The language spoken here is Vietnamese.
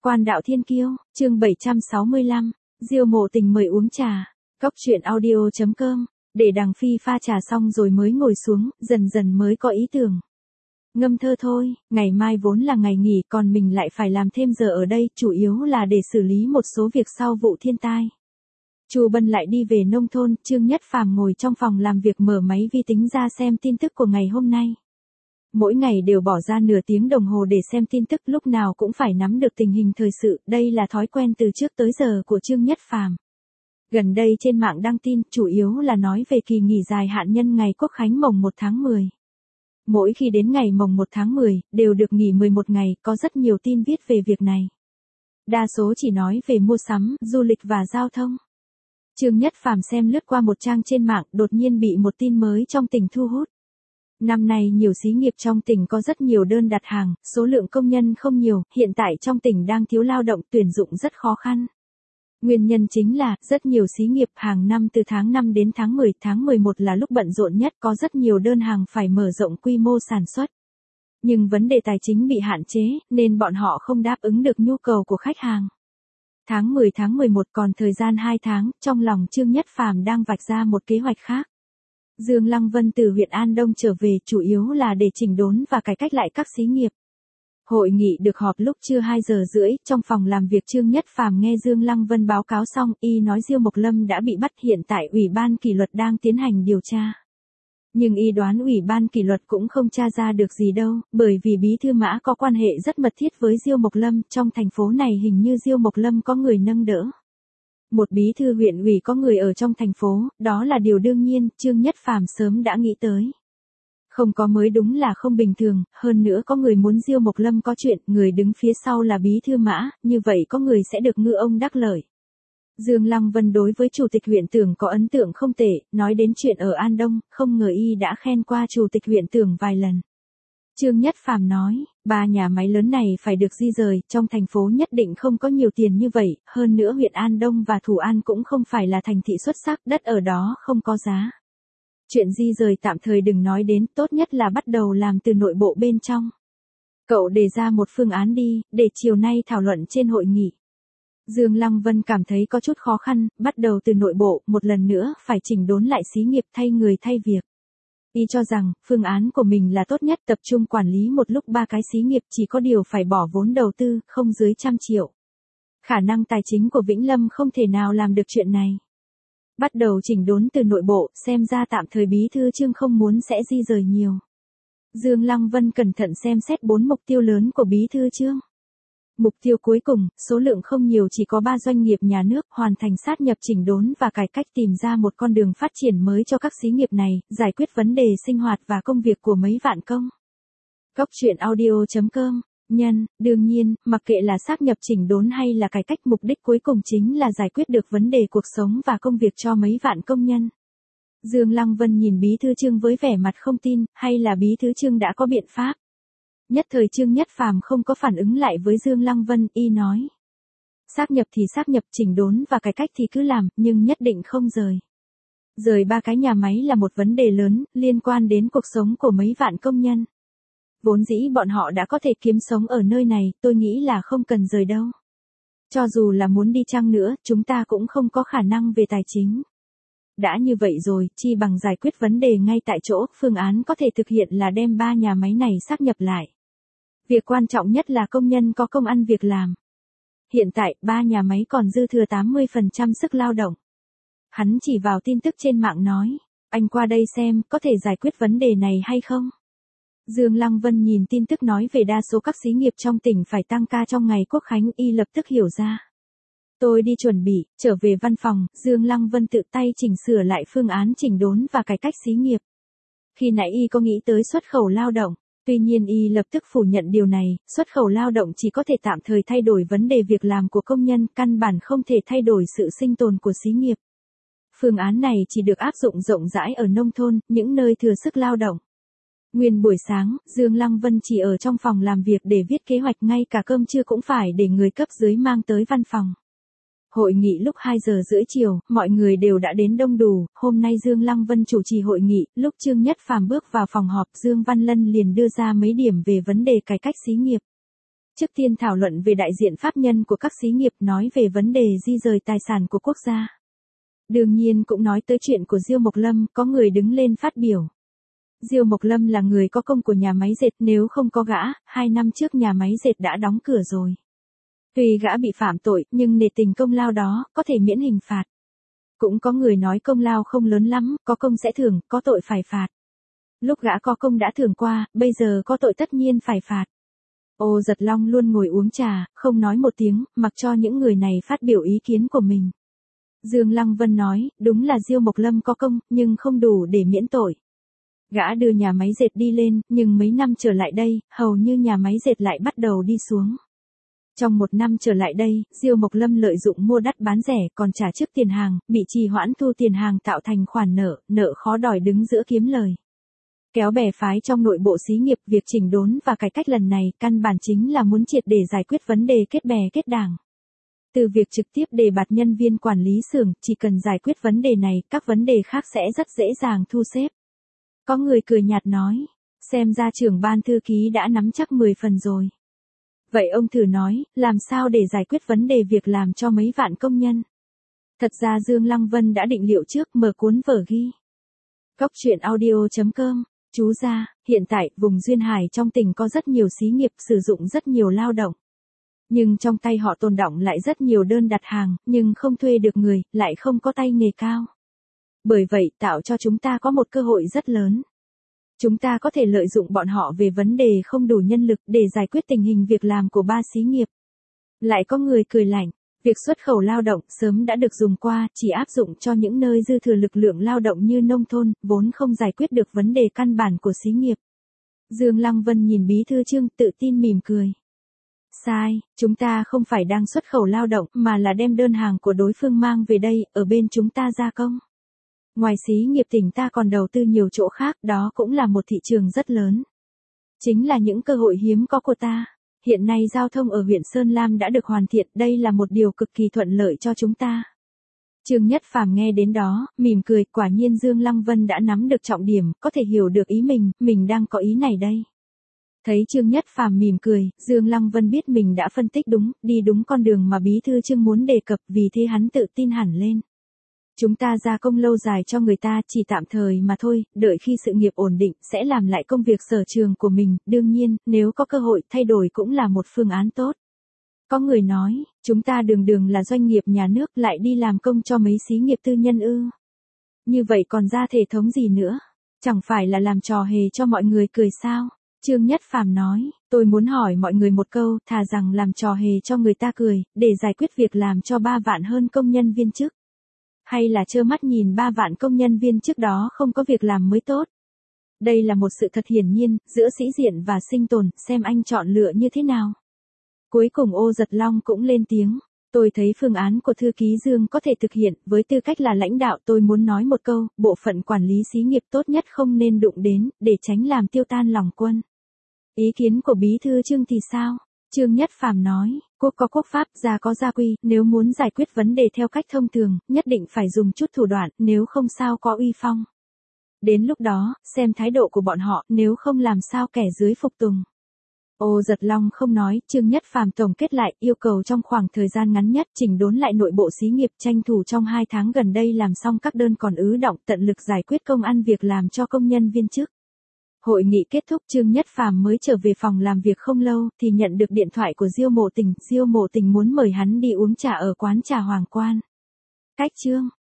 Quan đạo thiên kiêu, chương 765, Diêu Mộ Tình mời uống trà. Cóc truyện audio.com, để đằng phi pha trà xong rồi mới ngồi xuống, dần dần mới có ý tưởng. Ngâm thơ thôi, ngày mai vốn là ngày nghỉ còn mình lại phải làm thêm giờ ở đây, chủ yếu là để xử lý một số việc sau vụ thiên tai. Chu Bân lại đi về nông thôn, Trương Nhất Phàm ngồi trong phòng làm việc mở máy vi tính ra xem tin tức của ngày hôm nay. Mỗi ngày đều bỏ ra nửa tiếng đồng hồ để xem tin tức, lúc nào cũng phải nắm được tình hình thời sự, đây là thói quen từ trước tới giờ của Trương Nhất Phàm. Gần đây trên mạng đăng tin, chủ yếu là nói về kỳ nghỉ dài hạn nhân ngày Quốc khánh mồng 1 tháng 10. Mỗi khi đến ngày mồng 1 tháng 10, đều được nghỉ 11 ngày, có rất nhiều tin viết về việc này. Đa số chỉ nói về mua sắm, du lịch và giao thông. Trương Nhất Phàm xem lướt qua một trang trên mạng, đột nhiên bị một tin mới trong tỉnh thu hút. Năm nay nhiều xí nghiệp trong tỉnh có rất nhiều đơn đặt hàng, số lượng công nhân không nhiều, hiện tại trong tỉnh đang thiếu lao động, tuyển dụng rất khó khăn. Nguyên nhân chính là, rất nhiều xí nghiệp hàng năm từ tháng 5 đến tháng 10, tháng 11 là lúc bận rộn nhất, có rất nhiều đơn hàng phải mở rộng quy mô sản xuất. Nhưng vấn đề tài chính bị hạn chế, nên bọn họ không đáp ứng được nhu cầu của khách hàng. Tháng 10 tháng 11 còn thời gian 2 tháng, trong lòng Trương Nhất Phàm đang vạch ra một kế hoạch khác. Dương Lăng Vân từ huyện An Đông trở về chủ yếu là để chỉnh đốn và cải cách lại các xí nghiệp. Hội nghị được họp lúc trưa 2 giờ rưỡi, trong phòng làm việc Trương Nhất Phàm nghe Dương Lăng Vân báo cáo xong, y nói Diêu Mộc Lâm đã bị bắt, hiện tại Ủy ban kỷ luật đang tiến hành điều tra. Nhưng y đoán Ủy ban kỷ luật cũng không tra ra được gì đâu, bởi vì Bí thư Mã có quan hệ rất mật thiết với Diêu Mộc Lâm, trong thành phố này hình như Diêu Mộc Lâm có người nâng đỡ. Một bí thư huyện ủy có người ở trong thành phố, đó là điều đương nhiên, Trương Nhất Phàm sớm đã nghĩ tới. Không có mới đúng là không bình thường, hơn nữa có người muốn Diêu Mộc Lâm có chuyện, người đứng phía sau là Bí thư Mã, như vậy có người sẽ được ngư ông đắc lợi. Dương Lăng Vân đối với chủ tịch huyện Tưởng có ấn tượng không tệ, nói đến chuyện ở An Đông, không ngờ y đã khen qua chủ tịch huyện Tưởng vài lần. Trương Nhất Phàm nói, 3 nhà máy lớn này phải được di rời, trong thành phố nhất định không có nhiều tiền như vậy, hơn nữa huyện An Đông và Thủ An cũng không phải là thành thị xuất sắc, đất ở đó không có giá. Chuyện di rời tạm thời đừng nói đến, tốt nhất là bắt đầu làm từ nội bộ bên trong. Cậu đề ra một phương án đi, để chiều nay thảo luận trên hội nghị. Dương Lăng Vân cảm thấy có chút khó khăn, bắt đầu từ nội bộ, một lần nữa, phải chỉnh đốn lại xí nghiệp, thay người thay việc. Y cho rằng, phương án của mình là tốt nhất, tập trung quản lý một lúc 3 cái xí nghiệp, chỉ có điều phải bỏ vốn đầu tư, không dưới 100 triệu. Khả năng tài chính của Vĩnh Lâm không thể nào làm được chuyện này. Bắt đầu chỉnh đốn từ nội bộ, xem ra tạm thời Bí thư Trương không muốn sẽ di rời nhiều. Dương Lăng Vân cẩn thận xem xét 4 mục tiêu lớn của Bí thư Trương. Mục tiêu cuối cùng, số lượng không nhiều, chỉ có 3 doanh nghiệp nhà nước, hoàn thành sát nhập chỉnh đốn và cải cách, tìm ra một con đường phát triển mới cho các xí nghiệp này, giải quyết vấn đề sinh hoạt và công việc của mấy vạn công. Cóc truyện audio.com, đương nhiên, mặc kệ là sát nhập chỉnh đốn hay là cải cách, mục đích cuối cùng chính là giải quyết được vấn đề cuộc sống và công việc cho mấy vạn công nhân. Dương Lăng Vân nhìn Bí thư Trương với vẻ mặt không tin, hay là Bí thư Trương đã có biện pháp. Nhất thời Trương Nhất Phàm không có phản ứng lại với Dương Lăng Vân, y nói. Sáp nhập thì sáp nhập, chỉnh đốn và cải cách thì cứ làm, nhưng nhất định không rời. Rời 3 cái nhà máy là một vấn đề lớn, liên quan đến cuộc sống của mấy vạn công nhân. Vốn dĩ bọn họ đã có thể kiếm sống ở nơi này, tôi nghĩ là không cần rời đâu. Cho dù là muốn đi chăng nữa, chúng ta cũng không có khả năng về tài chính. Đã như vậy rồi, chi bằng giải quyết vấn đề ngay tại chỗ, phương án có thể thực hiện là đem 3 nhà máy này sáp nhập lại. Việc quan trọng nhất là công nhân có công ăn việc làm. Hiện tại, 3 nhà máy còn dư thừa 80% sức lao động. Hắn chỉ vào tin tức trên mạng nói, anh qua đây xem, có thể giải quyết vấn đề này hay không? Dương Lăng Vân nhìn tin tức nói về đa số các xí nghiệp trong tỉnh phải tăng ca trong ngày Quốc khánh, y lập tức hiểu ra. Tôi đi chuẩn bị, trở về văn phòng, Dương Lăng Vân tự tay chỉnh sửa lại phương án chỉnh đốn và cải cách xí nghiệp. Khi nãy y có nghĩ tới xuất khẩu lao động, tuy nhiên y lập tức phủ nhận điều này, xuất khẩu lao động chỉ có thể tạm thời thay đổi vấn đề việc làm của công nhân, căn bản không thể thay đổi sự sinh tồn của xí nghiệp. Phương án này chỉ được áp dụng rộng rãi ở nông thôn, những nơi thừa sức lao động. Nguyên buổi sáng, Dương Lăng Vân chỉ ở trong phòng làm việc để viết kế hoạch, ngay cả cơm trưa cũng phải để người cấp dưới mang tới văn phòng. Hội nghị lúc 2 giờ rưỡi chiều, mọi người đều đã đến đông đủ, hôm nay Dương Lăng Vân chủ trì hội nghị, lúc Trương Nhất Phàm bước vào phòng họp, Dương Văn Lân liền đưa ra mấy điểm về vấn đề cải cách xí nghiệp. Trước tiên thảo luận về đại diện pháp nhân của các xí nghiệp, nói về vấn đề di rời tài sản của quốc gia. Đương nhiên cũng nói tới chuyện của Diêu Mộc Lâm, có người đứng lên phát biểu. Diêu Mộc Lâm là người có công của nhà máy dệt, nếu không có gã, 2 năm trước nhà máy dệt đã đóng cửa rồi. Tuy gã bị phạm tội, nhưng nể tình công lao đó, có thể miễn hình phạt. Cũng có người nói công lao không lớn lắm, có công sẽ thưởng, có tội phải phạt. Lúc gã có công đã thưởng qua, bây giờ có tội tất nhiên phải phạt. Ô Giật Long luôn ngồi uống trà, không nói một tiếng, mặc cho những người này phát biểu ý kiến của mình. Dương Lăng Vân nói, đúng là Diêu Mộc Lâm có công, nhưng không đủ để miễn tội. Gã đưa nhà máy dệt đi lên, nhưng mấy năm trở lại đây, hầu như nhà máy dệt lại bắt đầu đi xuống. Trong 1 năm trở lại đây, Diêu Mộc Lâm lợi dụng mua đắt bán rẻ, còn trả trước tiền hàng, bị trì hoãn thu tiền hàng tạo thành khoản nợ khó đòi đứng giữa kiếm lời. Kéo bè phái trong nội bộ xí nghiệp, việc chỉnh đốn và cải cách lần này, căn bản chính là muốn triệt để giải quyết vấn đề kết bè kết đảng. Từ việc trực tiếp đề bạt nhân viên quản lý xưởng, chỉ cần giải quyết vấn đề này, các vấn đề khác sẽ rất dễ dàng thu xếp. Có người cười nhạt nói, xem ra trưởng ban thư ký đã nắm chắc 10 phần rồi. Vậy ông thử nói, làm sao để giải quyết vấn đề việc làm cho mấy vạn công nhân? Thật ra Dương Lăng Vân đã định liệu trước, mở cuốn vở ghi. Góc truyện audio.com, chú ra, hiện tại, vùng Duyên Hải trong tỉnh có rất nhiều xí nghiệp sử dụng rất nhiều lao động. Nhưng trong tay họ tồn đọng lại rất nhiều đơn đặt hàng, nhưng không thuê được người, lại không có tay nghề cao. Bởi vậy tạo cho chúng ta có một cơ hội rất lớn. Chúng ta có thể lợi dụng bọn họ về vấn đề không đủ nhân lực để giải quyết tình hình việc làm của 3 xí nghiệp. Lại có người cười lạnh, việc xuất khẩu lao động sớm đã được dùng qua, chỉ áp dụng cho những nơi dư thừa lực lượng lao động như nông thôn, vốn không giải quyết được vấn đề căn bản của xí nghiệp. Dương Lăng Vân nhìn Bí thư Trương, tự tin mỉm cười. Sai, chúng ta không phải đang xuất khẩu lao động, mà là đem đơn hàng của đối phương mang về đây, ở bên chúng ta gia công. Ngoài xí nghiệp tỉnh ta còn đầu tư nhiều chỗ khác, đó cũng là một thị trường rất lớn. Chính là những cơ hội hiếm có của ta. Hiện nay giao thông ở huyện Sơn Lam đã được hoàn thiện, đây là một điều cực kỳ thuận lợi cho chúng ta. Trương Nhất Phàm nghe đến đó, mỉm cười, quả nhiên Dương Lăng Vân đã nắm được trọng điểm, có thể hiểu được ý mình đang có ý này đây. Thấy Trương Nhất Phàm mỉm cười, Dương Lăng Vân biết mình đã phân tích đúng, đi đúng con đường mà Bí thư Trương muốn đề cập, vì thế hắn tự tin hẳn lên. Chúng ta gia công lâu dài cho người ta, chỉ tạm thời mà thôi, đợi khi sự nghiệp ổn định, sẽ làm lại công việc sở trường của mình, đương nhiên, nếu có cơ hội thay đổi cũng là một phương án tốt. Có người nói, chúng ta đường là doanh nghiệp nhà nước lại đi làm công cho mấy xí nghiệp tư nhân ư. Như vậy còn ra thể thống gì nữa? Chẳng phải là làm trò hề cho mọi người cười sao? Trương Nhất Phàm nói, tôi muốn hỏi mọi người một câu, thà rằng làm trò hề cho người ta cười, để giải quyết việc làm cho 3 vạn hơn công nhân viên chức. Hay là trơ mắt nhìn 3 vạn công nhân viên chức đó không có việc làm mới tốt. Đây là một sự thật hiển nhiên, giữa sĩ diện và sinh tồn, xem anh chọn lựa như thế nào. Cuối cùng Ô Giật Long cũng lên tiếng. Tôi thấy phương án của thư ký Dương có thể thực hiện, với tư cách là lãnh đạo tôi muốn nói một câu, bộ phận quản lý xí nghiệp tốt nhất không nên đụng đến, để tránh làm tiêu tan lòng quân. Ý kiến của Bí thư Trương thì sao? Trương Nhất Phàm nói, quốc có quốc pháp, gia có gia quy, nếu muốn giải quyết vấn đề theo cách thông thường, nhất định phải dùng chút thủ đoạn, nếu không sao có uy phong. Đến lúc đó, xem thái độ của bọn họ, nếu không làm sao kẻ dưới phục tùng. Ô Giật Long không nói, Trương Nhất Phàm tổng kết lại, yêu cầu trong khoảng thời gian ngắn nhất chỉnh đốn lại nội bộ xí nghiệp, tranh thủ trong 2 tháng gần đây làm xong các đơn còn ứ đọng, tận lực giải quyết công ăn việc làm cho công nhân viên chức. Hội nghị kết thúc, Trương Nhất Phàm mới trở về phòng làm việc không lâu, thì nhận được điện thoại của Diêu Mộ Tình muốn mời hắn đi uống trà ở quán trà Hoàng Quan. Cách Trương